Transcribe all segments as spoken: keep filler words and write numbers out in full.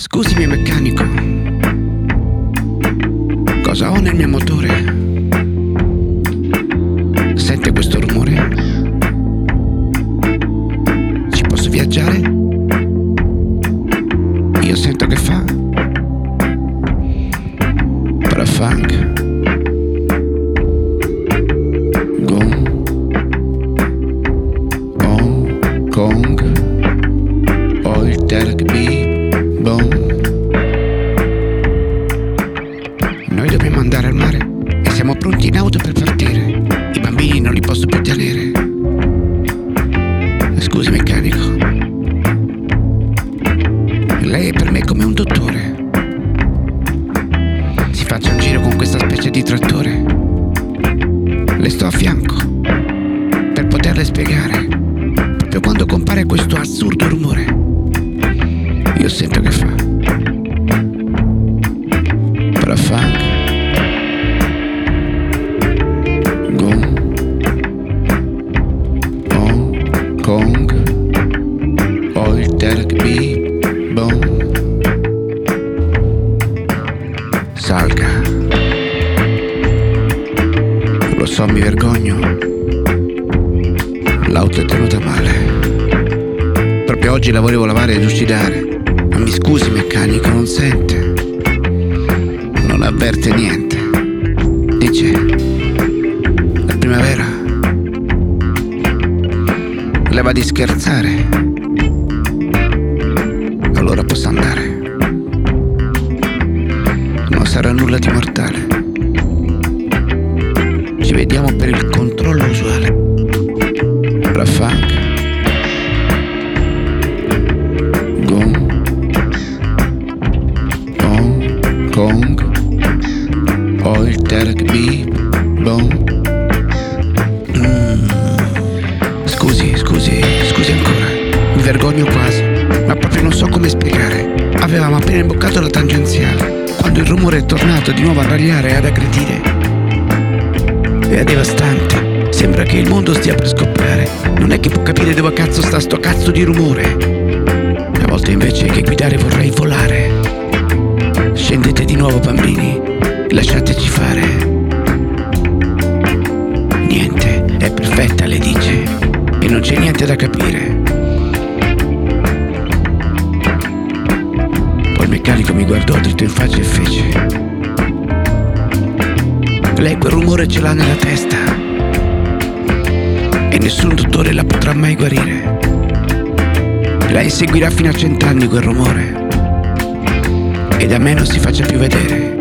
Scusami meccanico, cosa ho nel mio motore? Sente questo rumore? Ci posso viaggiare? Io sento che fa Parafunk, Gong, Ong, Kong, ho il Terk Beep, Boom. Noi dobbiamo andare al mare e siamo pronti in auto per partire. I bambini non li posso più tenere. Scusi meccanico, lei è per me come un dottore. Si faccia un giro con questa specie di trattore. Le sto a fianco per poterle spiegare. Proprio quando compare questo assurdo rumore, io sento che fa Parafunk, Gong, Ong, Kong, ho il Terk Beep, Boom. Salga. Lo so, mi vergogno. L'auto è tenuta male. Proprio oggi la volevo lavare e lucidare. Ma mi scusi meccanico, non sente. Non avverte niente. Dice, la primavera. Le va di scherzare. Allora posso andare. Non sarà nulla di mortale. Ci vediamo per il controllo usuale. Parafunk, Gong, Ong, Kong, ho il Terk Beep, Boom. Mm. Scusi, scusi, scusi ancora. Mi vergogno quasi, ma proprio non so come spiegare. Avevamo appena imboccato la tangenziale quando il rumore è tornato di nuovo a ragliare e ad aggredire. È devastante. Sembra che il mondo stia per scoppiare. Non è che può capire dove cazzo sta sto cazzo di rumore. A volte invece che guidare vorrei volare. Scendete di nuovo bambini, lasciateci fare. Niente, è perfetta le dice. E non c'è niente da capire. Poi il meccanico mi guardò dritto in faccia e fece: lei quel rumore ce l'ha nella testa e nessun dottore la potrà mai guarire. Lei seguirà fino a cent'anni quel rumore e da me non si faccia più vedere.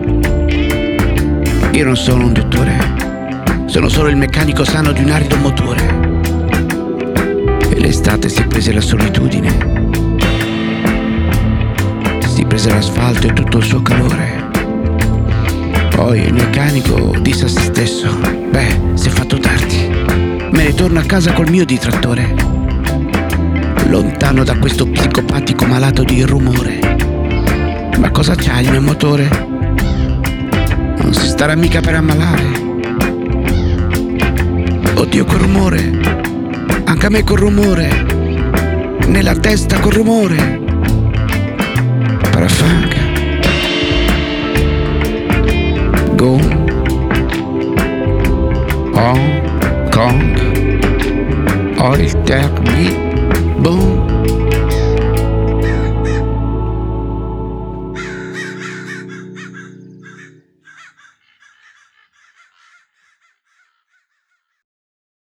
Io non sono un dottore, sono solo il meccanico sano di un arido motore. E l'estate si prese la solitudine, si prese l'asfalto e tutto il suo calore. Poi il meccanico disse a se stesso: beh, si è fatto tardi, me ne torno a casa col mio di trattore, lontano da questo psicopatico malato di rumore. Ma cosa c'ha il mio motore? Non si starà mica per ammalare. Oddio, quel rumore, anche a me quel rumore, nella testa quel rumore. Parafunk, Gong, Ong, Kong, ho il Terk Beep, Boom.